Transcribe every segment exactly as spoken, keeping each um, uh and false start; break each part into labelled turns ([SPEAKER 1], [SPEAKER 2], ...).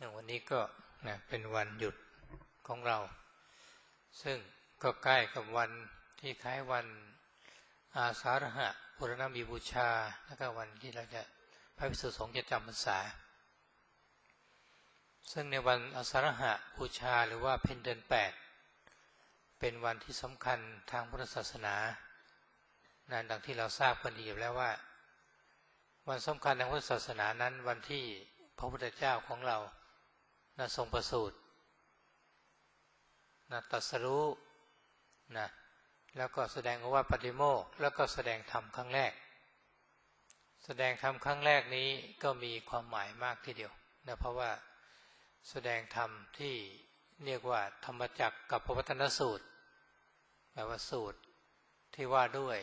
[SPEAKER 1] วันนี้ก็นะเป็นวันหยุดของเราซึ่งก็ใกล้กับวันที่คล้ายวันอาสาฬหะปุรณมีบูชาแล้วก็วันที่เราจะพระภิกษุสงฆ์จะจำพรรษาซึ่งในวันอาสาฬหะบูชาหรือว่าเพ็ญเดือนแปดเป็นวันที่สำคัญทางพุทธศาสนานั่นดังที่เราทราบกันดีอยู่แล้วว่าวันสำคัญทางพุทธศาสนานั้นวันที่พระพุทธเจ้าของเรานะทรงประสูตินะตรัสรู้นะแล้วก็แสดงโอวาทปาฏิโมกข์แล้วก็แสดงธรรมครั้งแรกแสดงธรรมครั้งแรกนี้ก็มีความหมายมากทีเดียวนะเพราะว่าแสดงธรรมที่เรียกว่าธรรมจักรกับปวัตตนสูตรแปลว่าสูตรที่ว่าด้วย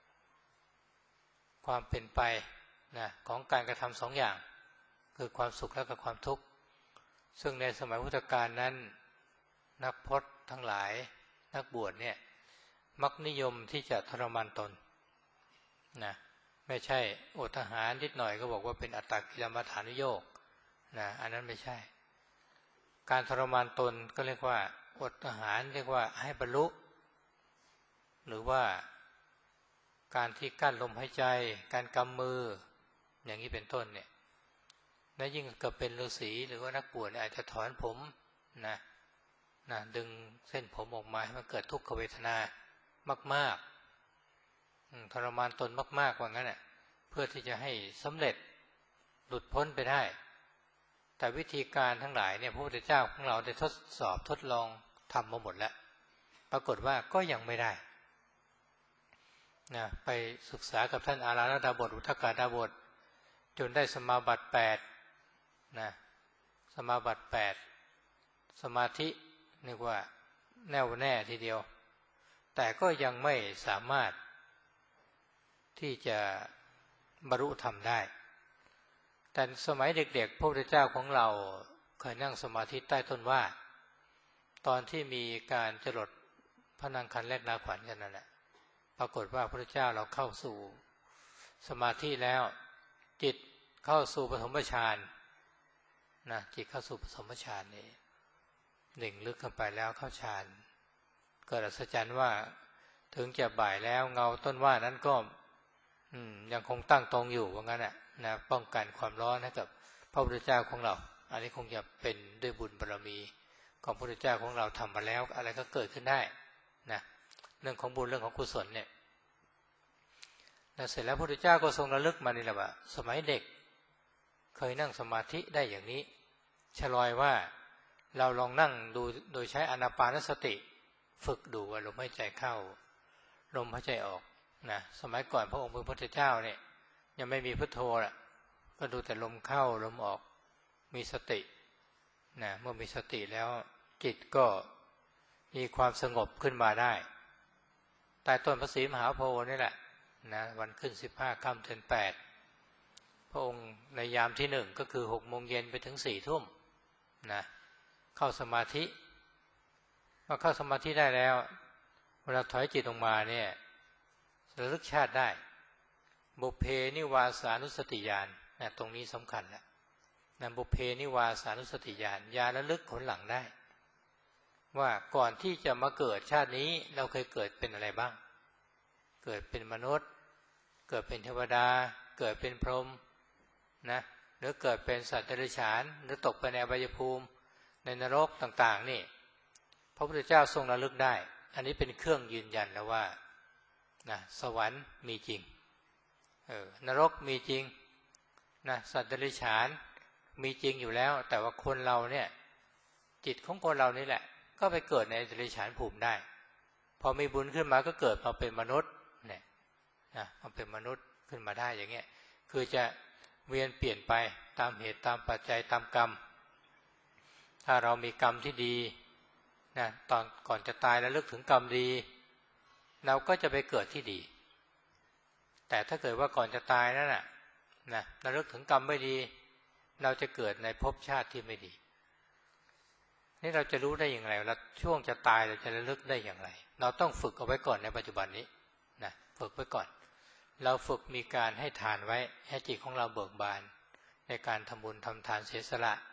[SPEAKER 1] ความเป็นไปนะของการกระทำสองอย่างคือความสุขและกับความทุกข์ซึ่งในสมัยพุทธกาลนั้นนักพจน์ทั้งหลายนักบวชเนี่ยมักนิยมที่จะทรมานตนนะไม่ใช่อดอาหารนิดหน่อยก็บอกว่าเป็นอัตตกิลมัฏฐานุโยคนะอันนั้นไม่ใช่การทรมานตนก็เรียกว่าอดอาหารเรียกว่าให้บรรลุหรือว่าการที่กั้นลมหายใจการกำมืออย่างนี้เป็นต้นเนี่ยและยิ่งเกิดเป็นฤาษีหรือว่านักบวชอาจจะถอนผมนะนะดึงเส้นผมออกมาให้มันเกิดทุกขเวทนามากๆทรมานตนมากๆว่างั้นน่ะเพื่อที่จะให้สำเร็จหลุดพ้นไปได้แต่วิธีการทั้งหลายเนี่ยพระพุทธเจ้าของเราได้ทดสอบทดลองทำมาหมดแล้วปรากฏว่าก็ยังไม่ได้นะไปศึกษากับท่านอาราธดาบทอุทกดาบทจนได้สมาบัติแปดนะสมาบัติแปดสมาธินึกว่าแน่วแน่ทีเดียวแต่ก็ยังไม่สามารถที่จะบรรลุธรรมได้แต่สมัยเด็กๆพระพุทธเจ้าของเราเคยนั่งสมาธิใต้ต้นว่าตอนที่มีการจรดพระนางคันแรกนาขวัญกันนั่นแหละปรากฏว่าพระพุทธเจ้าเราเข้าสู่สมาธิแล้วจิตเข้าสู่ปฐมฌานนะจิตเข้าสู่ปฐมฌานนี่หนึ่งลึกขึ้นไปแล้วเข้าฌานเกิดอัศจรรย์ว่าถึงจะบ่ายแล้วเงาต้นว่านั้นก็ยังคงตั้งตรงอยู่ว่างั้นน่ะนะป้องกันความร้อนให้กับพระพุทธเจ้าของเราอันนี้คงจะเป็นด้วยบุญบารมีของพระพุทธเจ้าของเราทำมาแล้วอะไรก็เกิดขึ้นได้นะเรื่องของบุญเรื่องของกุศลเนี่ยแล้วเสร็จแล้วพระพุทธเจ้าก็ทรงระลึกมานี่แหละว่าสมัยเด็กเคยนั่งสมาธิได้อย่างนี้ชลอยว่าเราลองนั่งดูโดยใช้อานาปานสติฝึกดูว่าลมหายใจเข้าลมหายใจออกนะสมัยก่อนพระองค์เป็นพระพุทธเจ้าเนี่ยยังไม่มีพุทโธล่ะก็ดูแต่ลมเข้าลมออกมีสตินะเมื่อมีสติแล้วจิตก็มีความสงบขึ้นมาได้ใต้ต้นพระศรีมหาโพธิ์นี่แหละนะวันขึ้นสิบห้าค่ำเดือนแปดพระองค์ในยามที่หนึ่งก็คือหกโมงเย็นไปถึงสี่ทุ่มนะเข้าสมาธิพอเข้าสมาธิได้แล้วเวลาถอยจิตออกมาเนี่ยระลึกชาติได้บุพเพนิวาสานุสติญาณนะตรงนี้สำคัญแล้วนะบุพเพนิวาสานุสติญาณญาณระลึกผลหลังได้ว่าก่อนที่จะมาเกิดชาตินี้เราเคยเกิดเป็นอะไรบ้างเกิดเป็นมนุษย์เกิดเป็นเทวดาเกิดเป็นพรหมนะหรือเกิดเป็นสัตว์เดรัจฉานหรือตกไปในอบายภูมิในนรกต่างๆนี่พระพุทธเจ้าทรงระลึกได้อันนี้เป็นเครื่องยืนยันแล้วว่านะสวรรค์มีจริงเออนรกมีจริงนะสัตว์เดรัจฉานมีจริงอยู่แล้วแต่ว่าคนเราเนี่ยจิตของคนเรานี่แหละก็ไปเกิดในเดรัจฉานภูมิได้พอมีบุญขึ้นมาก็เกิดมาเป็นมนุษย์เนี่ยนะมาเป็นมนุษย์ขึ้นมาได้อย่างเงี้ยคือจะเวียนเปลี่ยนไปตามเหตุตามปัจจัยตามกรรมถ้าเรามีกรรมที่ดีนะตอนก่อนจะตายแล้วลึกถึงกรรมดีเราก็จะไปเกิดที่ดีแต่ถ้าเกิดว่าก่อนจะตายนั่นน่ะนะระลึกถึงกรรมไม่ดีเราจะเกิดในภพชาติที่ไม่ดีนี่เราจะรู้ได้อย่างไรว่าช่วงจะตายเราจะระลึกได้อย่างไรเราต้องฝึกเอาไว้ก่อนในปัจจุบันนี้นะฝึกไว้ก่อนเราฝึกมีการให้ทานไว้ให้จิตของเราเบิกบานในการทำบุญทำทานเสียสละ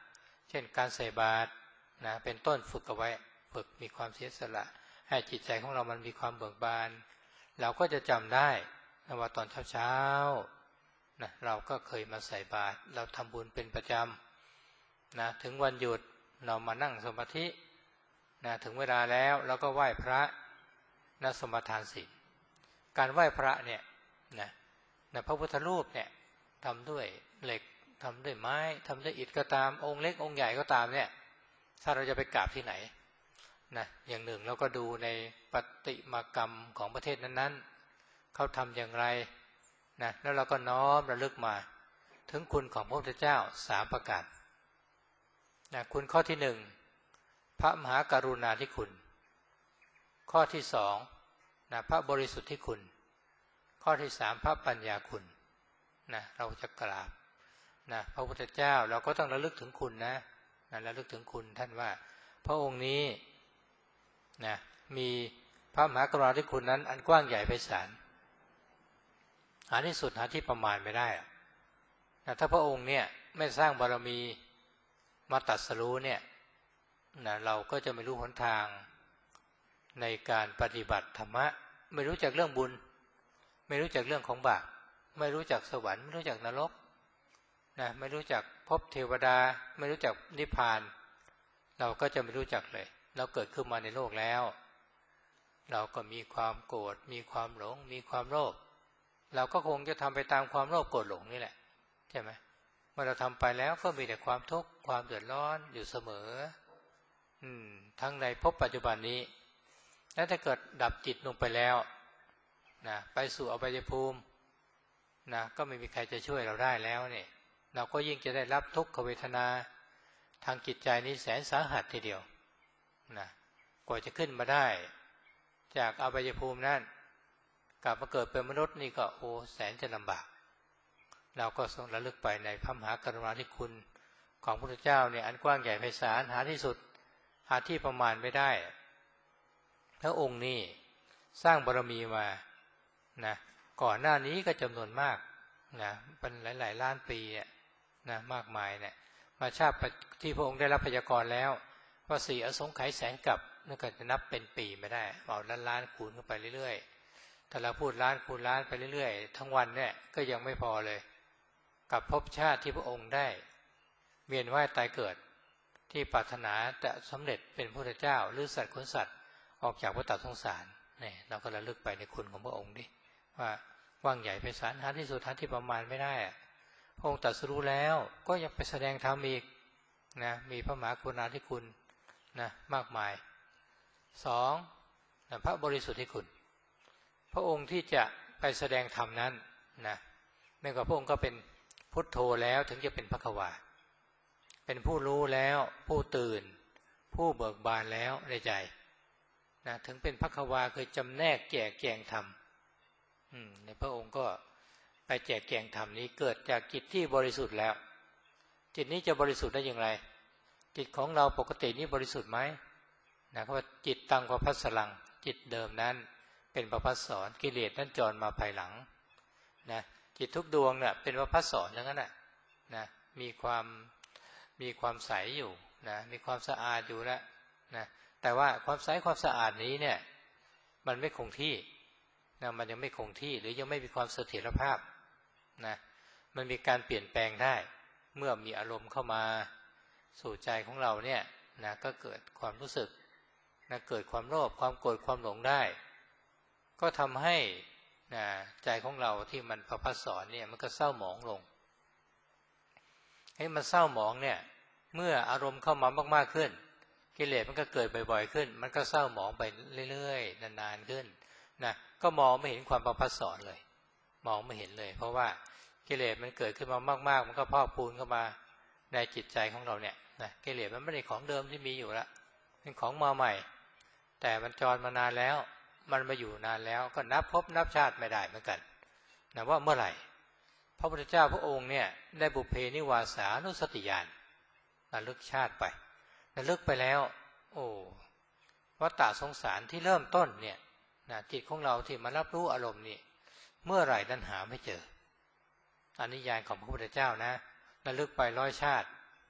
[SPEAKER 1] เช่นการใส่บาตรนะเป็นต้นฝึกเอาไว้ฝึกมีความเสียสละให้จิตใจของเรามันมีความเบิกบานเราก็จะจำได้ว่าตอนเช้าๆนะเราก็เคยมาใส่บาตรเราทำบุญเป็นประจำนะถึงวันหยุดเรามานั่งสมาธินะถึงเวลาแล้วเราก็ไหว้พระนะสมาทานศีลการไหว้พระเนี่ยนะนะพระพุทธรูปเนี่ยทำด้วยเหล็กทำด้วยไม้ทำด้วยอิฐก็ตามองค์เล็กองค์ใหญ่ก็ตามเนี่ยถ้าเราจะไปกราบที่ไหนนะอย่างหนึ่งเราก็ดูในปฏิมากรรมของประเทศนั้นๆเขาทำอย่างไรนะแล้วเราก็น้อมระลึกมาถึงคุณของพระพุทธเจ้าสามประการนะคุณข้อที่หนึ่งพระมหากรุณาธิคุณข้อที่สองนะพระบริสุทธิคุณข้อที่สามพระปัญญาคุณนะเราจะกราบนะพระพุทธเจ้าเราก็ต้องระลึกถึงคุณนะนะระลึกถึงคุณท่านว่าพระองค์นี้นะมีพระมหากรุณาธิคุณนั้นอันกว้างใหญ่ไพศาลหาที่สุดหาที่ประมาณไม่ได้นะถ้าพระองค์เนี่ยไม่สร้างบารมีมาตรัสรู้เนี่ยนะเราก็จะไม่รู้หนทางในการปฏิบัติธรรมะไม่รู้จักเรื่องบุญไม่รู้จักเรื่องของบาปไม่รู้จักสวรรค์ไม่รู้จักนรกนะไม่รู้จักภพเทวดาไม่รู้จักนิพพานเราก็จะไม่รู้จักเลยเราเกิดขึ้นมาในโลกแล้วเราก็มีความโกรธมีความหลงมีความโลภเราก็คงจะทำไปตามความโลภโกรธหลงนี่แหละใช่ไหมเมื่อเราทำไปแล้วก็มีแต่ความทุกข์ความเดือดร้อนอยู่เสมออืมทั้งในภพปัจจุบันนี้แล้วถ้าเกิดดับจิตลงไปแล้วนะไปสู่อบายภูมินะก็ไม่มีใครจะช่วยเราได้แล้วเนี่ยเราก็ยิ่งจะได้รับทุกขเวทนาทางจิตใจนี้แสนสาหัสทีเดียวนะกว่าจะขึ้นมาได้จากอบายภูมินั้นกลับมาเกิดเป็นมนุษย์นี่ก็โอ้แสนจะลำบากเราก็ทรงระลึกไปในพระมหากรุณาธิคุณของพระพุทธเจ้าเนี่ยอันกว้างใหญ่ไพศาลหาที่สุดหาที่ประมาณไม่ได้พระองค์นี่สร้างบารมีมานะก่อนหน้านี้ก็จำนวนมากนะเป็นหลายๆล้านปีเนี่ยนะมากมายเนี่ยมาชาติที่พระองค์ได้รับพยากรณ์แล้วว่าสี่อสงไขยแสนกับนั่นก็จะนับเป็นปีไม่ได้เอาล้านล้านคูณเข้าไปเรื่อยๆถ้าเราพูดล้านคูณล้านไปเรื่อยๆทั้งวันเนี่ยก็ยังไม่พอเลยกับภพชาติที่พระองค์ได้เวียนว่ายตายเกิดที่ปรารถนาจะสำเร็จเป็นพระพุทธเจ้าหรือสัตว์ขนสัตว์ออกจากวัฏสงสารเนี่ยเราก็ระลึกไปในคุณของพระองค์ดิว่ากว้างใหญ่ไพศาลหาที่สุดหาที่ประมาณไม่ได้พระองค์ตรัสรู้แล้วก็ยังไปแสดงธรรมอีกนะมีพระมหากรุณาธิคุณนะมากมายสองนะพระบริสุทธิคุณพระองค์ที่จะไปแสดงธรรมนั้นนะแม้กว่าพระองค์ก็เป็นพุทโธแล้วถึงจะเป็นภควาเป็นผู้รู้แล้วผู้ตื่นผู้เบิกบานแล้วในใจนะถึงเป็นภควาเคยจำแนกแจกแจงธรรมในพระองค์ก็ไปแจกแจงธรรมนี้เกิดจากจิตที่บริสุทธิ์แล้วจิตนี้จะบริสุทธิ์ได้อย่างไรจิตของเราปกตินี้บริสุทธิ์ไหมนะเพราะว่าจิตตังประภัสสรังจิตเดิมนั้นเป็นประภัสสรกิเลสนั้นจรมาภายหลังนะจิตทุกดวงเนี่ยเป็นประภัสสรอย่างนั้นน่ะนะมีความมีความใสอยู่นะมีความสะอาดอยู่แล้วนะแต่ว่าความใสความสะอาดนี้เนี่ยมันไม่คงที่นะมันยังไม่คงที่หรือยังไม่มีความเสถียรภาพนะมันมีการเปลี่ยนแปลงได้เมื่อมีอารมณ์เข้ามาสู่ใจของเราเนี่ยนะก็เกิดความรู้สึกนะเกิดความโลภความโกรธความหลงได้ก็ทำให้นะใจของเราที่มันประภัสสรเนี่ยมันก็เศร้าหมองลงให้มันเศร้าหมองเนี่ยเมื่ออารมณ์เข้ามามากๆขึ้นกิเลสมันก็เกิดบ่อยๆขึ้นมันก็เศร้าหมองไปเรื่อยๆนานๆขึ้นนะก็มองไม่เห็นความประภัสสรเลยมองไม่เห็นเลยเพราะว่ากิเลสมันเกิดขึ้นมามากๆมันก็พอกพูนเข้ามาในจิตใจของเราเนี่ยนะกิเลสมันไม่ได้ของเดิมที่มีอยู่ละเป็นของมาใหม่แต่มันจรมานานแล้วมันมาอยู่นานแล้วก็นับพบนับชาติไม่ได้เหมือนกันนะว่าเมื่อไหร่พระพุทธเจ้าพระองค์เนี่ยได้บุพเพนิวาสานุสติญาณระลึกชาติไประลึกไปแล้วโอ้วัฏฏะสงสารที่เริ่มต้นเนี่ยนะจิตของเราที่มารับรู้อารมณ์นี่เมื่อไหร่นั้นหาไม่เจออันนี้ญาณของพระพุทธเจ้านะระลึกไปร้อยชาติ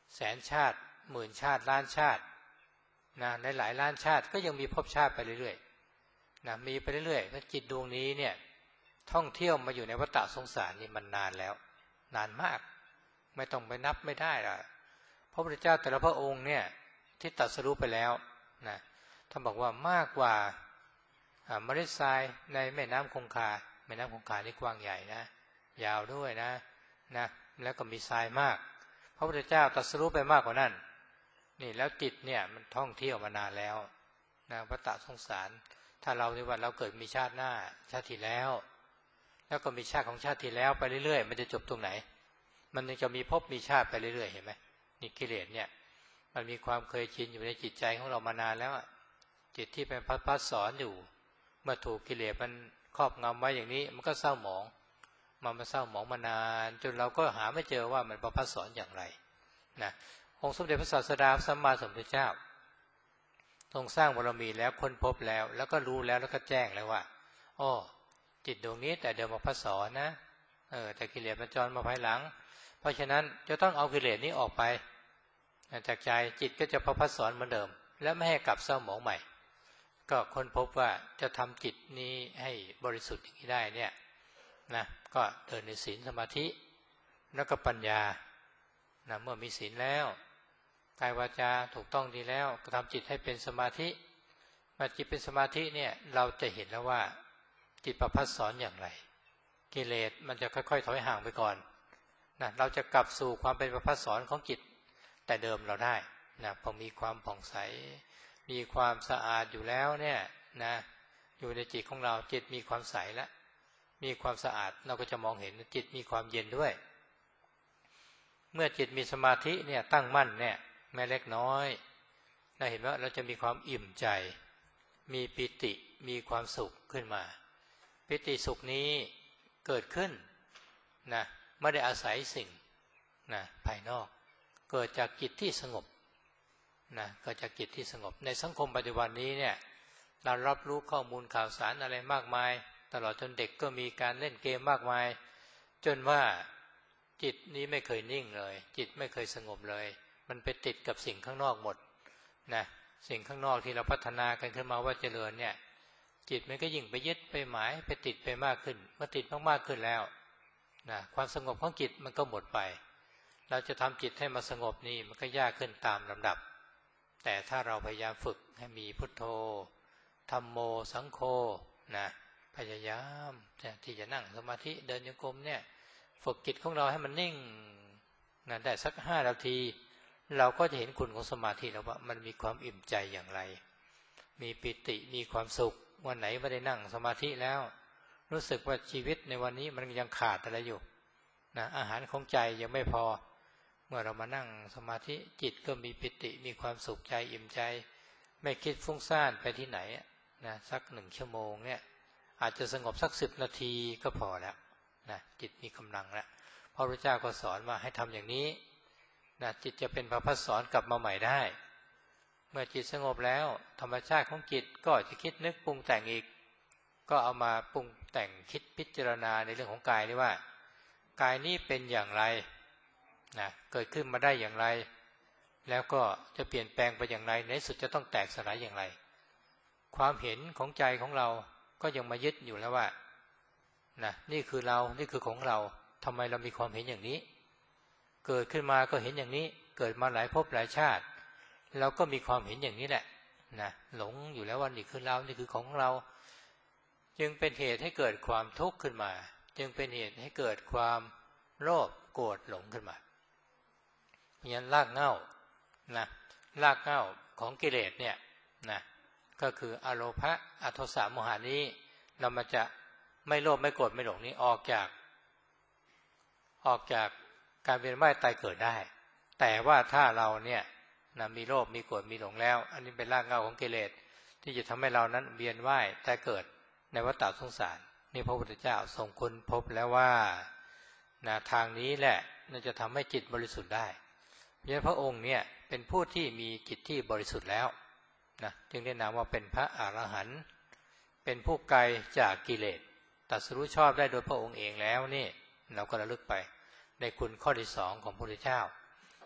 [SPEAKER 1] แสนชาติหมื่นชาติล้านชาตินะหลายๆล้านชาติก็ยังมีภพชาติไปเรื่อยๆนะมีไปเรื่อยๆเพราะจิตดวงนี้เนี่ยท่องเที่ยวมาอยู่ในวัฏสงสารนี่มันนานแล้วนานมากไม่ต้องไปนับไม่ได้ละพระพุทธเจ้าแต่ละพระองค์เนี่ยที่ตรัสรู้ไปแล้วนะท่านบอกว่ามากกว่าเมล็ดทรายในแม่น้ำคงคาแม่น้ำคงคานี่กว้างใหญ่นะยาวด้วยนะนะแล้วก็มีทรายมากพระพุทธเจ้าตรัสรู้ไปมากกว่านั้นนี่แล้วจิตเนี่ยมันท่องเที่ยวมานานแล้วนะวัฏสงสารถ้าเราในวันเราเกิดมีชาติหน้าชาติที่แล้วแล้วก็มีชาติของชาติที่แล้วไปเรื่อยๆมันจะจบตรงไหนมันจะมีภพมีชาติไปเรื่อยๆเห็นไหมนี่กิเลสเนี่ยมันมีความเคยชินอยู่ในจิตใจของเรามานานแล้วจิตที่เป็นพัดพัดสอนอยู่เมื่อถูกกิเลสมันครอบงำไว้อย่างนี้มันก็เศร้าหมองมันมาเศร้าหมองมานานจนเราก็หาไม่เจอว่ามันประพัดสอนอย่างไรนะองค์สมเด็จพระศาสดาสัมมาสัมพุทธเจ้าทรงสร้างบารมีแล้วค้นพบแล้วแล้วก็รู้แล้วแล้วก็แจ้งแล้วว่าอ้อจิตดวงนี้แต่เดิมประพัดสอนนะเออแต่กิเลสมันจรมาภายหลังเพราะฉะนั้นจะต้องเอากิเลสนี้ออกไปจากใจจิตก็จะประพัดสอนเหมือนเดิมและไม่ให้กลับเศร้าหมองใหม่ก็ค้นพบว่าจะทำจิตนี้ให้บริสุทธิ์อย่างนี้ได้เนี่ยนะก็เดินในศีลสมาธิแล้วก็ปัญญานะเมื่อมีศีลแล้วกายวาจาถูกต้องดีแล้วก็ทำจิตให้เป็นสมาธิเมื่อจิตเป็นสมาธิเนี่ยเราจะเห็นแล้วว่าจิตประพัดสอนอย่างไรกิเลสมันจะค่อยๆถอยห่างไปก่อนนะเราจะกลับสู่ความเป็นประพัดสอนของจิตแต่เดิมเราได้นะพอมีความผ่องใสมีความสะอาดอยู่แล้วเนี่ยนะอยู่ในจิตของเราจิตมีความใสแล้วมีความสะอาดเราก็จะมองเห็นจิตมีความเย็นด้วยเมื่อจิตมีสมาธิเนี่ยตั้งมั่นเนี่ยแม้เล็กน้อยเราเห็นว่าเราจะมีความอิ่มใจมีปิติมีความสุขขึ้นมาปิติสุขนี้เกิดขึ้นนะไม่ได้อาศัยสิ่งนะภายนอกเกิดจากจิตที่สงบนะเกิดจากจิตที่สงบในสังคมปัจจุบันนี้เนี่ยเรารับรู้ข้อมูลข่าวสารอะไรมากมายตลอดจนเด็กก็มีการเล่นเกมมากมายจนว่าจิตนี้ไม่เคยนิ่งเลยจิตไม่เคยสงบเลยมันไปติดกับสิ่งข้างนอกหมดนะสิ่งข้างนอกที่เราพัฒนากันขึ้นมาว่าเจริญเนี่ยจิตมันก็ยิ่งไปยึดไปหมายไปติดไปมากขึ้นเมื่อติดมากๆขึ้นแล้วนะความสงบของจิตมันก็หมดไปเราจะทำจิตให้มาสงบนี่มันก็ยากขึ้นตามลำดับแต่ถ้าเราพยายามฝึกให้มีพุทโธธัมโมสังโฆนะพยายามที่จะนั่งสมาธิเดินโยกมเนี่ยฝึกจิตของเราให้มันนิ่งนะได้สักห้านาทีเราก็จะเห็นคุณของสมาธิแล้วว่ามันมีความอิ่มใจอย่างไรมีปิติมีความสุขวันไหนไม่ได้นั่งสมาธิแล้วรู้สึกว่าชีวิตในวันนี้มันยังขาดอะไรอยู่นะอาหารของใจยังไม่พอเมื่อเรามานั่งสมาธิจิตก็มีปิติมีความสุขใจอิ่มใจไม่คิดฟุ้งซ่านไปที่ไหนนะสักหนึ่งชั่วโมงเนี่ยอาจจะสงบสักสิบนาทีก็พอแล้วนะจิตมีกำลังแล้วพระพุทธเจ้าก็สอนว่าให้ทำอย่างนี้นะจิตจะเป็นประภัสสรกลับมาใหม่ได้เมื่อจิตสงบแล้วธรรมชาติของจิตก็จะคิดนึกปรุงแต่งอีกก็เอามาปรุงแต่งคิดพิจารณาในเรื่องของกายนี่ว่ากายนี้เป็นอย่างไรนะเกิดขึ้นมาได้อย่างไรแล้วก็จะเปลี่ยนแปลงไปอย่างไรในสุดจะต้องแตกสลายอย่างไรความเห็นของใจของเราก็ยังมายึดอยู่แล้วว่านะนี่คือเรานี่คือของเราทำไมเรามีความเห็นอย่างนี้เกิดขึ้นมาก็เห็นอย่างนี้เกิดมาหลายภพหลายชาติเราก็มีความเห็นอย่างนี้แหละนะหลงอยู่แล้วว่านี่คือเรานี่คือของเราจึงเป็นเหตุให้เกิดความทุกข์ขึ้นมาจึงเป็นเหตุให้เกิดความโลภโกรธหลงขึ้นมาเพราะฉะนั้นรากเหง้านะรากเหง้าของกิเลสเนี่ยนะก็คืออโลภะอโทสะโมหะนี้เรามาจะไม่โลภไม่โกรธไม่หลงนี้ออกจากออกจากการเวียนว่ายตายเกิดได้แต่ว่าถ้าเราเนี่ยนะมีโลภมีโกรธมีหลงแล้วอันนี้เป็นรากเหง้าของกิเลสที่จะทำให้เรานั้นเวียนว่ายตายเกิดในวัฏสงสารนี่พระพุทธเจ้าทรงค้นพบแล้วว่านะทางนี้แหละน่าจะทำให้จิตบริสุทธิ์ได้เพราะฉะนั้นพระองค์เนี่ยเป็นผู้ที่มีจิตที่บริสุทธิ์แล้วนะจึงได้นามว่าเป็นพระอรหันต์เป็นผู้ไกลจากกิเลสตรัสรู้ชอบได้โดยพระองค์เองแล้วนี่เราก็ระลึกไปในคุณข้อที่สองของพระพุทธเจ้า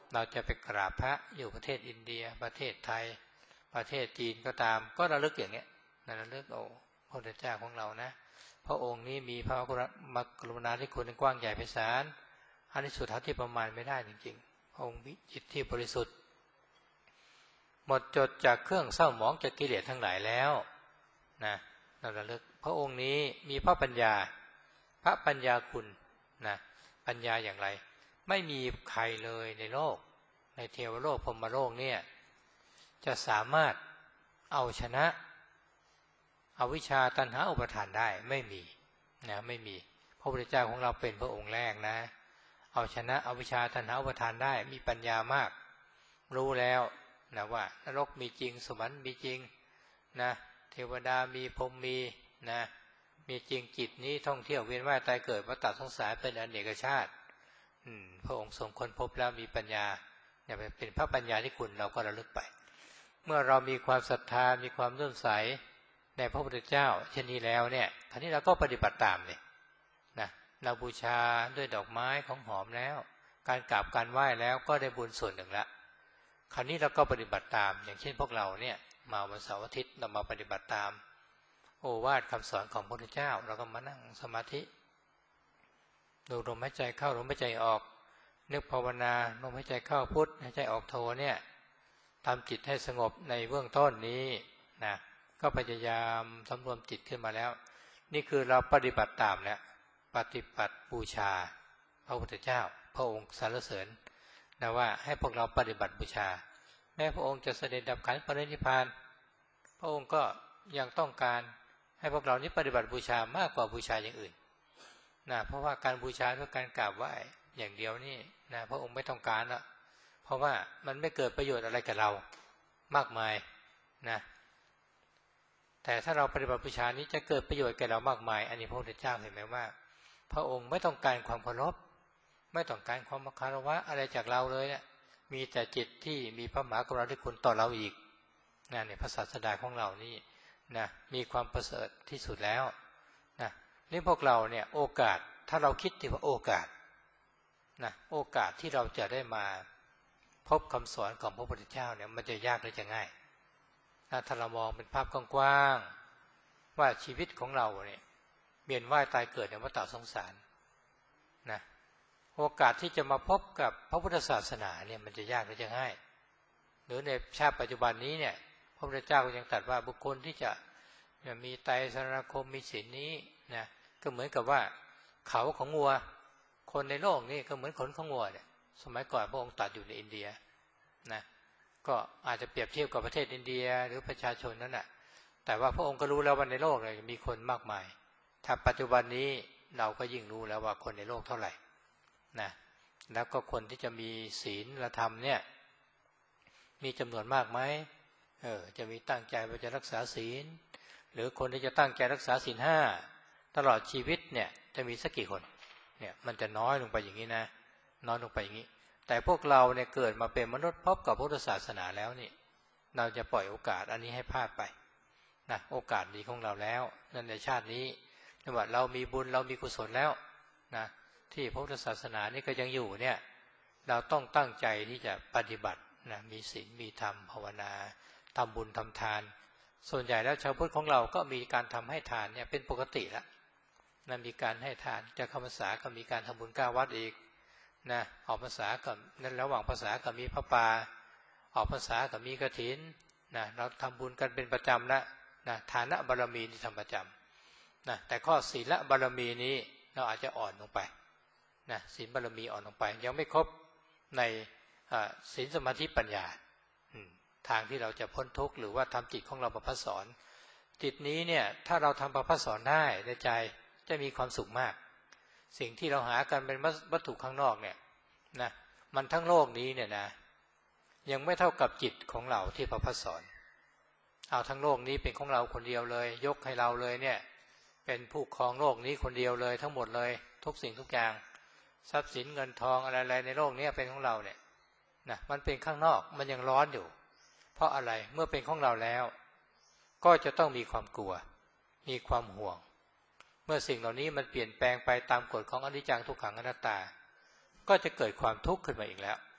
[SPEAKER 1] เราจะไปกราบพระอยู่ประเทศอินเดียประเทศไทยประเทศจีนก็ตามก็ระลึกอย่างเงี้ยระลึกโอ้พระพุทธเจ้าของเรานะพระองค์นี้มีพระกรุณาธิคุณกว้างใหญ่ไพศาลอันนี้สุดท้ายที่ประมาณไม่ได้จริงๆพระองค์มีจิตที่บริสุทธิ์หมดจดจากเครื่องเศร้าหมองจากกิเลสทั้งหลายแล้วนะเราระลึกพระองค์นี้มีพระปัญญาพระปัญญาคุณนะปัญญาอย่างไรไม่มีใครเลยในโลกในเทวโลกพรหมโลกเนี่ยจะสามารถเอาชนะอวิชชาตัณหาอุปาทานได้ไม่มีนะไม่มีพระพุทธเจ้าของเราเป็นพระองค์แรกนะเอาชนะอวิชชาตัณหาอุปาทานได้มีปัญญามากรู้แล้วนะว่านรกมีจริงสวรรค์มีจริงนะเทวดามีพรหมมีนะมีจริงจิตนี้ท่องเที่ยวเวียนว่ายตายเกิดวัฏฏะสงสารเป็นอเนกชาติพระองค์ทรงค้นพบแล้วมีปัญญาเนี่ยเป็นพระปัญญาที่คุณเราก็ระลึกไปเมื่อเรามีความศรัทธามีความเลื่อมใสในพระพุทธเจ้าเช่นนี้แล้วเนี่ยคราวนี้เราก็ปฏิบัติตามเนี่ยนะเราบูชาด้วยดอกไม้ของหอมแล้วการกราบการไหว้แล้วก็ได้บุญส่วนหนึ่งละคราวนี้เราก็ปฏิบัติตามอย่างเช่นพวกเราเนี่ยมาวันเสาร์อาทิตย์เรามาปฏิบัติตามโอวาทคำสอนของพระพุทธเจ้าเราก็มานั่งสมาธิดูลมหายใจเข้าลมหายใจออกนึกภาวนาลมหายใจเข้าพุทหายใจออกโทเนี่ยทำจิตให้สงบในเบื้องต้นนี้นะก็พยายามสำรวมจิตขึ้นมาแล้วนี่คือเราปฏิบัติตามแล้วปฏิบัติบูชาพระพุทธเจ้าพระองค์สรรเสริญนะว่าให้พวกเราปฏิบัติบูชาแม้พระองค์จะเสด็จดับขันธ์ปรินิพพานพระองค์ก็ยังต้องการให้พวกเรานี้ปฏิบัติบูชามากกว่าบูชาอย่างอื่นนะเพราะว่าการบูชาด้วยการกราบไหว้อย่างเดียวนี่นะพระองค์ไม่ต้องการละเพราะว่ามันไม่เกิดประโยชน์อะไรกับเรามากมายนะแต่ถ้าเราปฏิบัติบูชานี้จะเกิดประโยชน์แก่เรามากมายอันนี้พระพุทธเจ้าเห็นไหมว่าพระองค์ไม่ต้องการความเคารพไม่ต้องการความคารวะอะไรจากเราเลยเนี่ยมีแต่จิตที่มีพระมหากรุณาธิคุณต่อเราอีกนะเนี่ยพระศาสดาของเรานี่นะมีความประเสริฐที่สุดแล้วนะนี่พวกเราเนี่ยโอกาสถ้าเราคิดที่ว่าโอกาสนะโอกาสที่เราจะได้มาพบคำสอนของพระพุทธเจ้าเนี่ยมันจะยากหรือจะง่ายนะถ้าเรามองเป็นภาพกว้างๆว่าชีวิตของเราเนี่ยเวียนว่ายตายเกิดในวัฏฏะสงสารนะโอกาสที่จะมาพบกับพระพุทธศาสนาเนี่ยมันจะยากหรือจะง่ายหรือในชาติปัจจุบันนี้เนี่ยพระพุทธเจ้าก็ยังตรัสว่าบุคคลที่จะมีไตรสรณคมมีศีลนี้นะก็เหมือนกับว่าเขาของวัวคนในโลกนี่ก็เหมือนขนของวัวเนี่ยสมัยก่อนพระองค์ตรัสอยู่ในอินเดียนะก็อาจจะเปรียบเทียบกับประเทศอินเดียหรือประชาชนนั่นแหละแต่ว่าพระองค์ก็รู้แล้วว่าในโลกเนี่ยมีคนมากมายถ้าปัจจุบันนี้เราก็ยิ่งรู้แล้วว่าคนในโลกเท่าไหร่นะแล้วก็คนที่จะมีศีลธรรมเนี่ยมีจำนวนมากไหมเออจะมีตั้งใจว่าจะรักษาศีลหรือคนที่จะตั้งใจรักษาศีลห้าตลอดชีวิตเนี่ยจะมีสักกี่คนเนี่ยมันจะน้อยลงไปอย่างนี้นะน้อยลงไปอย่างนี้แต่พวกเราเนี่ยเกิดมาเป็นมนุษย์พบกับพุทธศาสนาแล้วนี่เราจะปล่อยโอกาสอันนี้ให้พลาดไปนะโอกาสดีของเราแล้วนั่นในชาตินี้จังหวะเรามีบุญเรามีกุศลแล้วนะที่พุทธศาสนานี่ก็ยังอยู่เนี่ยเราต้องตั้งใจที่จะปฏิบัตินะมีศีลมีธรรมภาวนาทำบุญทำทานส่วนใหญ่แล้วชาวพุทธของเราก็มีการทำให้ทานเนี่ยเป็นปกติแล้วนะมีการให้ทานจะเข้าพรรษาก็มีการทำบุญเก้าวัดอีกนะออกพรรษากับนั้นระหว่างพรรษาก็มีพระป่าออกพรรษาก็มีกฐินนะเราทำบุญกันเป็นประจำแล้วนะฐานะบารมีที่ทำประจำนะแต่ข้อศีลบารมีนี้เราอาจจะอ่อนลงไปนะศีลบารมีอ่อนลงไปยังไม่ครบในศีลสมาธิปัญญาทางที่เราจะพ้นทุกข์หรือว่าทำจิตของเราประภัสสอนจิตนี้เนี่ยถ้าเราทำประภัสสอนได้ในใจจะมีความสุขมากสิ่งที่เราหากันเป็นวัตถุข้างนอกเนี่ยนะมันทั้งโลกนี้เนี่ยนะยังไม่เท่ากับจิตของเราที่ประภัสสอนเอาทั้งโลกนี้เป็นของเราคนเดียวเลยยกให้เราเลยเนี่ยเป็นผู้ครองโลกนี้คนเดียวเลยทั้งหมดเลยทุกสิ่งทุกอย่างทรัพย์สินเงินทองอะไรๆในโลกนี้เป็นของเราเนี่ยนะมันเป็นข้างนอกมันยังร้อนอยู่เพราะอะไรเมื่อเป็นของเราแล้วก็จะต้องมีความกลัวมีความห่วงเมื่อสิ่งเหล่านี้มันเปลี่ยนแปลงไปตามกฎของอนิจจังทุกขังอนัตตาก็จะเกิดความทุกข์ขึ้นมาอีกแล้ว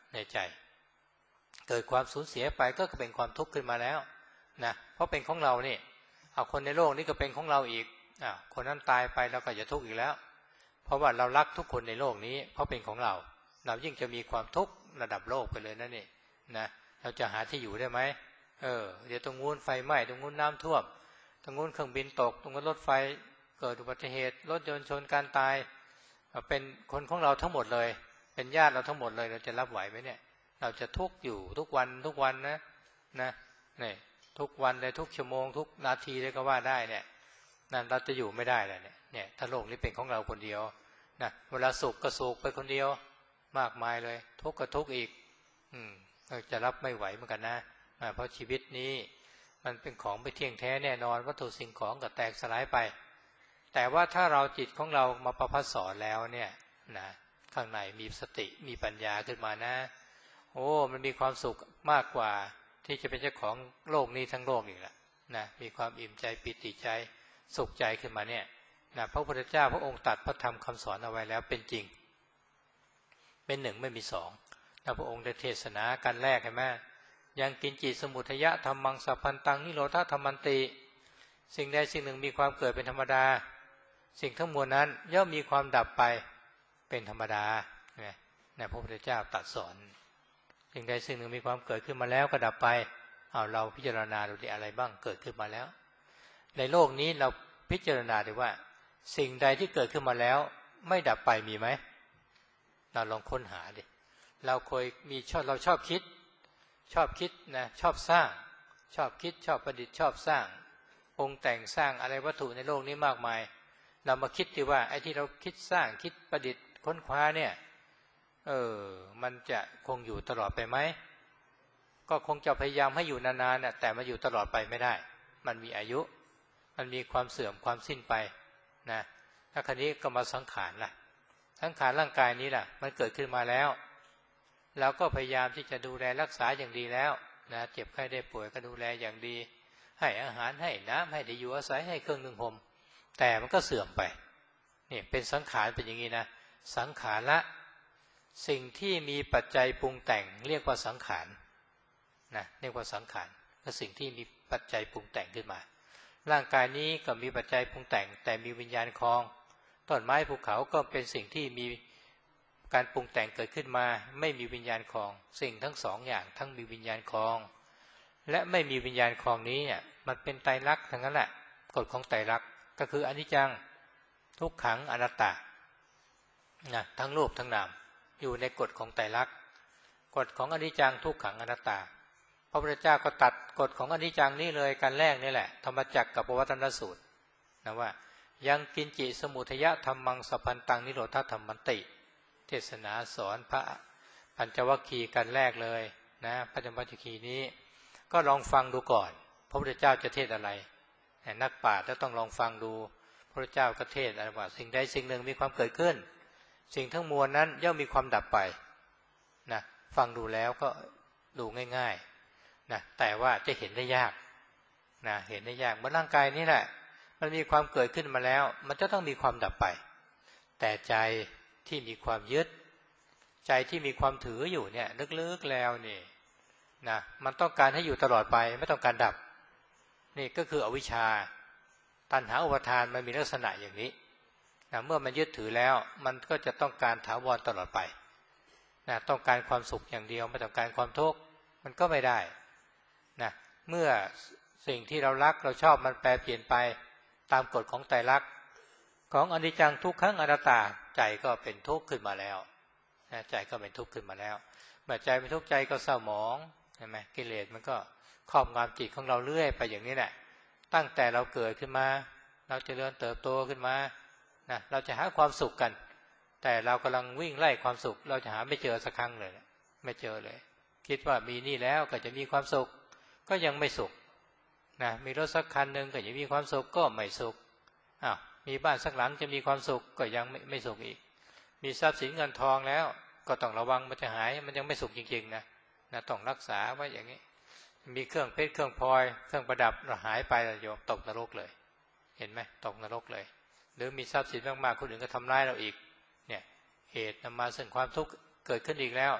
[SPEAKER 1] ในใจเกิดความสูญเสียไปก็เป็นความทุกข์ขึ้นมาแล้วนะเพราะเป็นของเรานี่เอาคนในโลกนี้ก็เป็นของเราอีกอ่ะคนนั้นตายไปเราก็จะทุกข์อีกแล้วเพราะว่าเรารักทุกคนในโลกนี้เพราะเป็นของเราเรายิ่งจะมีความทุกข์ระดับโลกไปเลยนั่นนี่นะเราจะหาที่อยู่ได้ไหมเออเดี๋ยวตรงนู้นไฟไหม้ตรงนู้นน้ำท่วมตรงนู้นเครื่องบินตกตรงนู้นรถไฟเกิดอุบัติเหตุรถยนต์ชนการตายเป็นคนของเราทั้งหมดเลยเป็นญาติเราทั้งหมดเลยเราจะรับไหวไหมเนี่ยเราจะทุกข์อยู่ทุกวันทุกวันนะนะนี่ทุกวันเลยทุกชั่วโมงทุกนาทีเลยก็ว่าได้เนี่ยนั่นเราจะอยู่ไม่ได้เลยเนี่ยเนี่ยถ้าโลกนี้เป็นของเราคนเดียวนะเวลาสุขก็สุขไปคนเดียวมากมายเลยทุกข์ก็ทุกข์อีกอืมจะรับไม่ไหวเหมือนกันนะเพราะชีวิตนี้มันเป็นของไม่เที่ยงแท้แน่นอนวัตถุสิ่งของก็แตกสลายไปแต่ว่าถ้าเราจิตของเรามาประพัฒสอนแล้วเนี่ยนะข้างในมีสติมีปัญญาขึ้นมานะโอ้มันมีความสุขมากกว่าที่จะเป็นเจ้าของโลกนี้ทั้งโลกอีกแหละนะมีความอิ่มใจปิติใจสุขใจขึ้นมาเนี่ยนะพระพุทธเจ้าพระองค์ตรัสพระธรรมคำสอนเอาไว้แล้วเป็นจริงเป็นหนึ่งไม่มีสองนะพระองค์ได้เทศนากันแรกเห็นไหมยังกินจิสมุทยะธรรมังสัพพันตังนิโรธาธรรมันติสิ่งใดสิ่งหนึ่งมีความเกิดเป็นธรรมดาสิ่งทั้งมวลนั้นย่อมมีความดับไปเป็นธรรมดาเนี่ยนะพระพุทธเจ้าตรัสสอนสิ่งใดสิ่งหนึ่งมีความเกิดขึ้นมาแล้วก็ดับไปเอาเราพิจารณาดูดิอะไรบ้างเกิดขึ้นมาแล้วในโลกนี้เราพิจารณาดูว่าสิ่งใดที่เกิดขึ้นมาแล้วไม่ดับไปมีไหมเราลองค้นหาดิเราเคยมีชอบเราชอบคิดชอบคิดนะชอบสร้างชอบคิดชอบประดิษฐ์ชอบสร้างปรุงแต่งสร้างอะไรวัตถุในโลกนี้มากมายเรามาคิดดีว่าไอ้ที่เราคิดสร้างคิดประดิษฐ์ค้นคว้าเนี่ยเออมันจะคงอยู่ตลอดไปไหมก็คงจะพยายามให้อยู่นานๆน่ะแต่มาอยู่ตลอดไปไม่ได้มันมีอายุมันมีความเสื่อมความสิ้นไปนะถ้าคราวนี้ก็มาสังขารล่ะสังขารร่างกายนี้ล่ะมันเกิดขึ้นมาแล้วเราก็พยายามที่จะดูแลรักษาอย่างดีแล้วนะเจ็บไข้ได้ป่วยก็ดูแลอย่างดีให้อาหารให้น้ำให้ที่อยู่อาศัยให้เครื่องนึ่งห่มแต่มันก็เสื่อมไปนี่เป็นสังขารเป็นอย่างนี้นะสังขารละสิ่งที่มีปัจจัยปรุงแต่งเรียกว่าสังขารนะเรียกว่าสังขารก็สิ่งที่มีปัจจัยปรุงแต่งขึ้นมาร่างกายนี้ก็มีปัจจัยปรุงแต่งแต่มีวิญญาณครองต้นไม้ภูเขาก็เป็นสิ่งที่มีการปรุงแต่งเกิดขึ้นมาไม่มีวิญญาณครองสิ่งทั้งสองอย่างทั้งมีวิญญาณครองและไม่มีวิญญาณครองนี้เนี่ยมันเป็นไตรลักษณ์ทั้งนั้นแหละกฎของไตรลักษณ์ก็คืออนิจจังทุกขังอนัตตานะทั้งรูปทั้งนามอยู่ในกฎของไตรลักษณ์กฎของอนิจจังทุกขังอนัตตาพระพุทธเจ้าก็ตัดกฎของอนิจจังนี่เลยการแรกนี่แหละธรรมจักรกับปวัตตนสูตรนะว่ายังกินจิสมุทยะธรรมังสัพพันตังนิโรธาธรรมันติเทศนาสอนพระปัญจวัคคีย์กันแรกเลยนะปัญจวัคคีย์นี้ก็ลองฟังดูก่อนพระพุทธเจ้าจะเทศอะไรนักปราชญ์จะต้องลองฟังดูพระพุทธเจ้าก็เทศอะไรว่าสิ่งใดสิ่งหนึ่งมีความเกิดขึ้นสิ่งทั้งมวลนั้นย่อมมีความดับไปนะฟังดูแล้วก็ดูง่ายๆนะแต่ว่าจะเห็นได้ยากนะเห็นได้ยากเหมือนร่างกายนี่แหละมันมีความเกิดขึ้นมาแล้วมันจะต้องมีความดับไปแต่ใจที่มีความยึดใจที่มีความถืออยู่เนี่ยลึกๆแล้วนี่นะมันต้องการให้อยู่ตลอดไปไม่ต้องการดับนี่ก็คืออวิชชาตัณหาอุปาทานมันมีลักษณะอย่างนี้นะเมื่อมันยึดถือแล้วมันก็จะต้องการถาวรตลอดไปนะต้องการความสุขอย่างเดียวไม่ต้องการความทุกข์มันก็ไม่ได้นะเมื่อสิ่งที่เรารักเราชอบมันแปรเปลี่ยนไปตามกฎของไตรลักษณ์ของอนิจจังทุกขังอนัตตาใจก็เป็นทุกข์ขึ้นมาแล้วนะใจก็เป็นทุกข์ขึ้นมาแล้วเมื่อใจเป็นทุกข์ใจก็เศร้าหมองใช่ไหมกิเลสมันก็ครอบงำจิตของเราเรื่อยไปอย่างนี้แหละตั้งแต่เราเกิดขึ้นมาเราเจริญเติบโตขึ้นมานะเราจะหาความสุขกันแต่เรากำลังวิ่งไล่ความสุขเราจะหาไม่เจอสักครั้งเลยไม่เจอเลยคิดว่ามีนี่แล้วก็จะมีความสุขก็ยังไม่สุขนะมีรถสักคันหนึ่งก็จะมีความสุขก็ไม่สุขอ้าวมีบ้านสักหลังจะมีความสุขก็ยังไม่ไม่สุขอีกมีทรัพย์สินเงินทองแล้วก็ต้องระวังมันจะหายมันยังไม่สุขจริงๆนะนะต้องรักษาไว้อย่างนี้มีเครื่องเพชรเครื่องพลอยเครื่องประดับเราหายไปเราโยมตกนรกเลยเห็นไหมตกนรกเลยหรือมีทรัพย์สินมากๆคนอื่นก็ทำร้ายเราอีกเนี่ยเหตุนำมาซึ่งความทุกข์เกิดขึ้นอีกแล้ว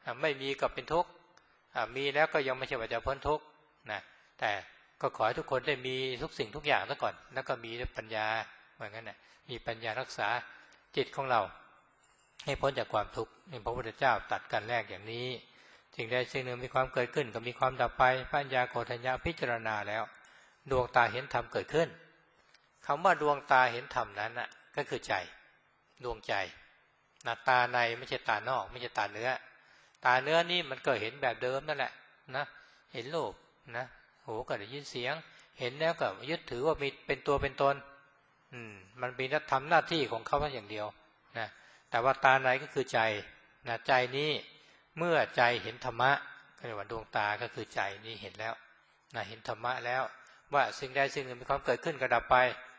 [SPEAKER 1] ไม่มีก็เป็นทุกข์มีแล้วก็ยังไม่ใช่ว่าจะพ้นทุกข์นะแต่ก็ขอให้ทุกคนได้มีทุกสิ่งทุกอย่างซะก่อนแล้วก็มีปัญญาเหมือนกันนะมีปัญญารักษาจิตของเราให้พ้นจากความทุกข์นี่พระพุทธเจ้าตรัสกันแรกอย่างนี้สิ่งใดสิ่งหนึ่งมีความเกิดขึ้นก็มีความดับไปปัญญาโกฏัญญาพิจารณาแล้วดวงตาเห็นธรรมเกิดขึ้นคำว่าดวงตาเห็นธรรมนั้นน่ะก็คือใจดวงใจนะตาในไม่ใช่ตานอกไม่ใช่ตาเนื้อตาเนื้อนี่มันก็เห็นแบบเดิมนั่นแหละนะเห็นรูปนะหูก็ได้ยินเสียงเห็นแล้วก็ยึดถือว่ามีเป็นตัวเป็นตนอืมมันเป็นทำหน้าที่ของเขาอย่างเดียวนะแต่ว่าตาในก็คือใจนะใจนี้เมื่อใจเห็นธรรมะก็เรียกว่าดวงตาก็คือใจนี้เห็นแล้วนะเห็นธรรมะแล้วว่าสิ่งใดสิ่งหนึ่งมีความเกิดขึ้นก็ดับไป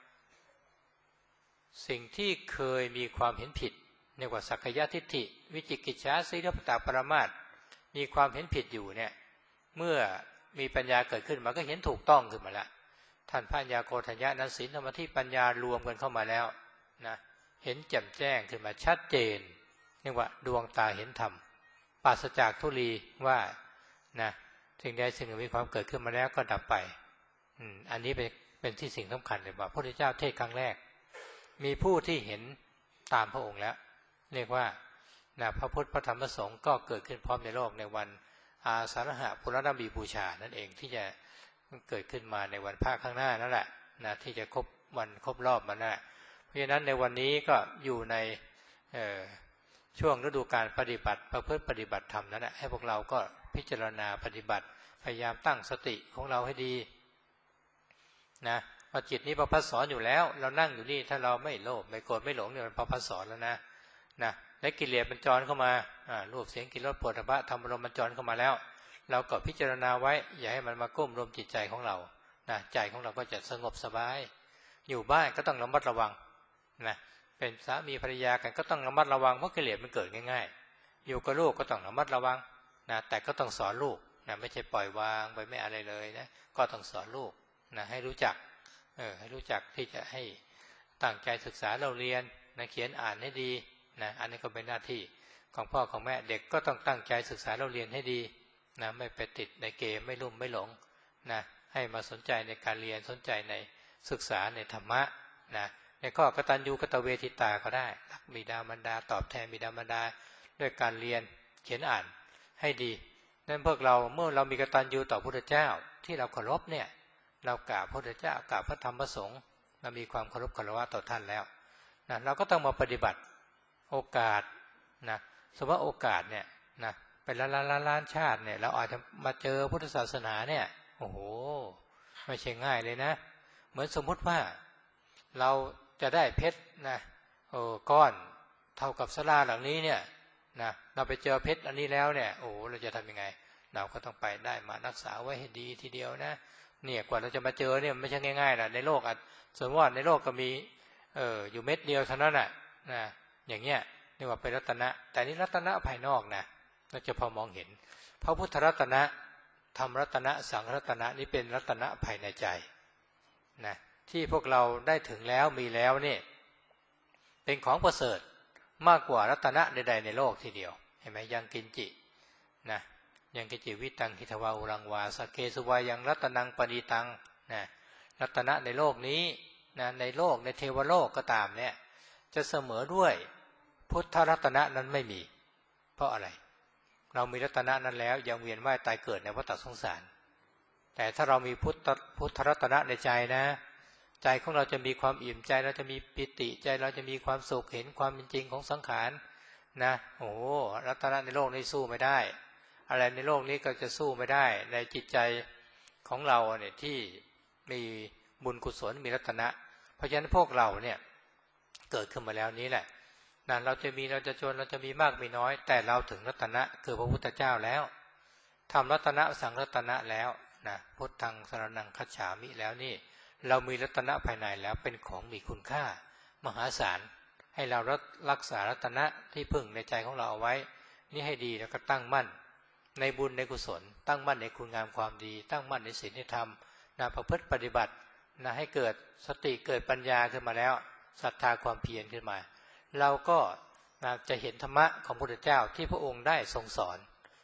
[SPEAKER 1] สิ่งที่เคยมีความเห็นผิดเรียกว่าสักกายทิฏฐิวิจิกิจฉาสีลปตปรามาสมีความเห็นผิดอยู่เนี่ยเมื่อมีปัญญาเกิดขึ้นมันก็เห็นถูกต้องขึ้นมาแล้วท่านพระญาโกฏัญญะนั้นศีลสมาธิปัญญารวมกันเข้ามาแล้วนะเห็นแจ่มแจ้งขึ้นมาชัดเจนเรียกว่าดวงตาเห็นธรรมปราศจากทุลีว่านะสิ่งใดสิ่งหนึ่งมีความเกิดขึ้นมาแล้วก็ดับไปอืมอันนี้เป็นเป็นที่สิ่งสำคัญเลยว่าพระพุทธเจ้าเทศครั้งแรกมีผู้ที่เห็นตามพระองค์แล้วเรียกว่านะพระพุทธพระธรรมพระสงฆ์ก็เกิดขึ้นพร้อมในโลกในวันอาสาฬหปุรณบีบูชานั่นเองที่จะเกิดขึ้นมาในวันภาคข้างหน้านั่นแหละนะที่จะครบวันครบรอบมันนั่นแหละเพราะฉะนั้นในวันนี้ก็อยู่ในช่วงฤดูการปฏิบัติประพฤติปฏิบัติธรรมนั่นแหละให้พวกเราก็พิจารณาปฏิบัติพยายามตั้งสติของเราให้ดีนะว่าจิตนี้พระพัฒสอนอยู่แล้วเรานั่งอยู่นี่ถ้าเราไม่โลภไม่โกรธไม่หลงเนี่ยมันพระพัฒสอนแล้วนะนะและกิเลสมันจรเข้ามารูปเสียงกลิ่นรสโผฏฐัพพะธรรมารมณ์มันจรเข้ามาแล้วเราก็พิจารณาไว้อย่าให้มันมาก้มรวมจิตใจของเรานะใจของเราก็จะสงบสบายอยู่บ้านก็ต้องระมัดระวังนะเป็นสามีภรรยากันก็ต้องระมัดระวังเพราะกิเลสมันเกิดง่ายๆอยู่กับลูกก็ต้องระมัดระวังนะแต่ก็ต้องสอนลูกนะไม่ใช่ปล่อยวางไปไม่อะไรเลยนะก็ต้องสอนลูกนะให้รู้จักเออให้รู้จักที่จะให้ตั้งใจศึกษาเราเรียนนะเขียนอ่านให้ดีนะอันนี้ก็เป็นหน้าที่ของพ่อของแม่เด็กก็ต้องตั้งใจศึกษาเราเรียนให้ดีนะไม่ไปติดในเกมไม่ลุ่มไม่หลงนะให้มาสนใจในการเรียนสนใจในศึกษาในธรรมะนะในข้อกตัญญูกตเวทิตาก็ได้รักบิดามารดาตอบแทนบิดามารดาด้วยการเรียนเขียนอ่านให้ดีนั้นพวกเราเมื่อเรามีกตัญญูต่อพระพุทธเจ้าที่เราเคารพเนี่ยเรากราบพระพุทธเจ้ากราบพระธรรมพระสงฆ์เรามีความเคารพคารวะต่อท่านแล้วนะเราก็ต้องมาปฏิบัติโอกาสนะสมมติว่าโอกาสเนี่ยนะเป็นล้านล้านล้านชาติเนี่ยเราอาจจะมาเจอพุทธศาสนาเนี่ยโอ้โหไม่ใช่ง่ายเลยนะเหมือนสมมุติว่าเราจะได้เพชรนะโอ้ก้อนเท่ากับศาลาหลังนี้เนี่ยนะเราไปเจอเพชรอันนี้แล้วเนี่ยโอ้เราจะทำยังไงเราก็ต้องไปได้มารักษาไว้ให้ดีทีเดียวนะเนี่ยกว่าเราจะมาเจอเนี่ยไม่ใช่ง่ายๆนะในโลกอ่ะสมมติว่าในโลกก็มีเอออยู่เม็ดเดียวเท่านั้นน่ะนะอย่างเงี้ยเรียกว่าเป็นรัตนะแต่นี่รัตนะภายนอกนะเราจะพอมองเห็นพระพุทธรัตนะธรรมรัตนะสังฆรัตนะนี่เป็นรัตนะภายในใจนะที่พวกเราได้ถึงแล้วมีแล้วนี่เป็นของประเสริฐมากกว่ารัตนะใดๆในโลกทีเดียวเห็นไหมยังกินจินะยังกินจิวิตังหิทวาอุรังวาสเกสุวายังรัตนังปณิตังนะรัตนะในโลกนี้นะในโลกในเทวโลกก็ตามเนี่ยจะเสมอด้วยพุทธรัตนะนั้นไม่มีเพราะอะไรเรามีรัตนะนั้นแล้วยังเวียนว่ายตายเกิดในวัฏสงสารแต่ถ้าเรามีพุทธพุทธรัตนะในใจนะใจของเราจะมีความอิ่มใจเราจะมีปิติใจเราจะมีความสุขเห็นความเป็นจริงของสังขารนะโอ้รัตนะในโลกนี้สู้ไม่ได้อะไรในโลกนี้ก็จะสู้ไม่ได้ในจิตใจของเราเนี่ยที่มีบุญกุศลมีรัตนะเพราะฉะนั้นพวกเราเนี่ยเกิดขึ้นมาแล้วนี้แหละนั่นเราจะมีเราจะจนเราจะมีมากมีน้อยแต่เราถึงรัตนะคือพระพุทธเจ้าแล้วทำรัตนะสังรัตนะแล้วนะพุทธังสรณังคัจฉามิแล้วนี่เรามีรัตนะภายในแล้วเป็นของมีคุณค่ามหาศาลให้เรารักษารัตนะที่พึ่งในใจของเราเอาไว้นี่ให้ดีแล้วก็ตั้งมั่นในบุญในกุศลตั้งมั่นในคุณงามความดีตั้งมั่นในศีลในธรรมนะประพฤติปฏิบัตินะให้เกิดสติเกิดปัญญาขึ้นมาแล้วศรัทธาความเพียรขึ้นมาเราก็นะจะเห็นธรรมะของพระพุทธเจ้าที่พระองค์ได้ทรงสอน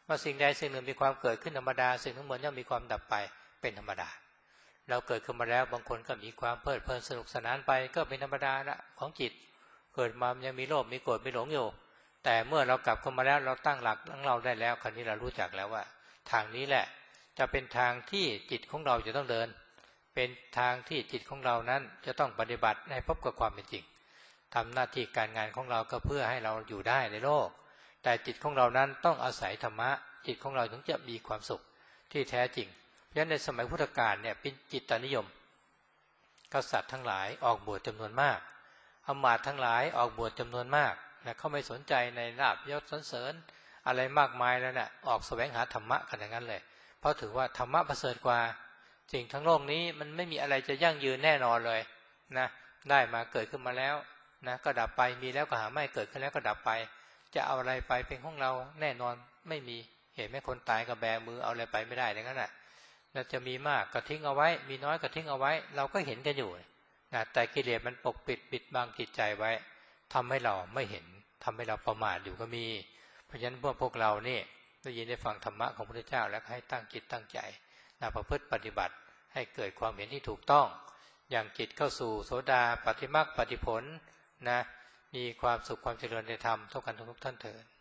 [SPEAKER 1] ว่าสิ่งใดสิ่งหนึ่งมีความเกิดขึ้นธรรมดาสิ่งทั้งหมดย่อมมีความดับไปเป็นธรรมดาเราเกิดขึ้นมาแล้วบางคนก็มีความเพลิดเพลินสนุกสนานไปก็เป็นธรรมดาละของจิตเกิดมายังมีโลภมีโกรธมีหลงอยู่แต่เมื่อเรากลับเข้ามาแล้วเราตั้งหลักของเราได้แล้วคราวนี้เรารู้จักแล้วว่าทางนี้แหละจะเป็นทางที่จิตของเราจะต้องเดินเป็นทางที่จิตของเรานั้นจะต้องปฏิบัติให้พบกับความเป็นจริงทำหน้าที่การงานของเราก็เพื่อให้เราอยู่ได้ในโลกแต่จิตของเรานั้นต้องอาศัยธรรมะจิตของเราถึงจะมีความสุขที่แท้จริงเพราะฉะนั้นในสมัยพุทธกาลเนี่ยเป็นจิตนิยมกษัตริย์ทั้งหลายออกบวชจำนวนมากอมาตย์ทั้งหลายออกบวชจำนวนมากนะเขาไม่สนใจในลาภยศสรรเสริญอะไรมากมายแล้วนะออกแสวงหาธรรมะกันอย่างนั้นเลยเพราะถือว่าธรรมะประเสริฐกว่าสิ่งทั้งโลกนี้มันไม่มีอะไรจะยั่งยืนแน่นอนเลยนะได้มาเกิดขึ้นมาแล้วนะก็ดับไปมีแล้วก็หาไม่เกิดขึ้นแล้วก็ดับไปจะเอาอะไรไปเป็นของเราแน่นอนไม่มีเห็นไหมคนตายก็แบมือเอาอะไรไปไม่ได้อย่างนั้นแหละแล้วจะมีมากก็ทิ้งเอาไว้มีน้อยก็ทิ้งเอาไว้เราก็เห็นกันอยู่นะแต่กิเลสมันปกปิดปิดบังจิตใจไว้ทำให้เราไม่เห็นทำให้เราประมาทอยู่ก็มีเพราะฉะนั้นพวกพวกเรานี่ได้ยินได้ฟังธรรมะของพระพุทธเจ้าแล้วให้ตั้งจิตตั้งใจนะประพฤติปฏิบัติให้เกิดความเห็นที่ถูกต้องอย่างจิตเข้าสู่โสดาปัตติมรรคปัตติผลนะมีความสุขความเจริญในธรรมทุกกันทุกท่านเถิด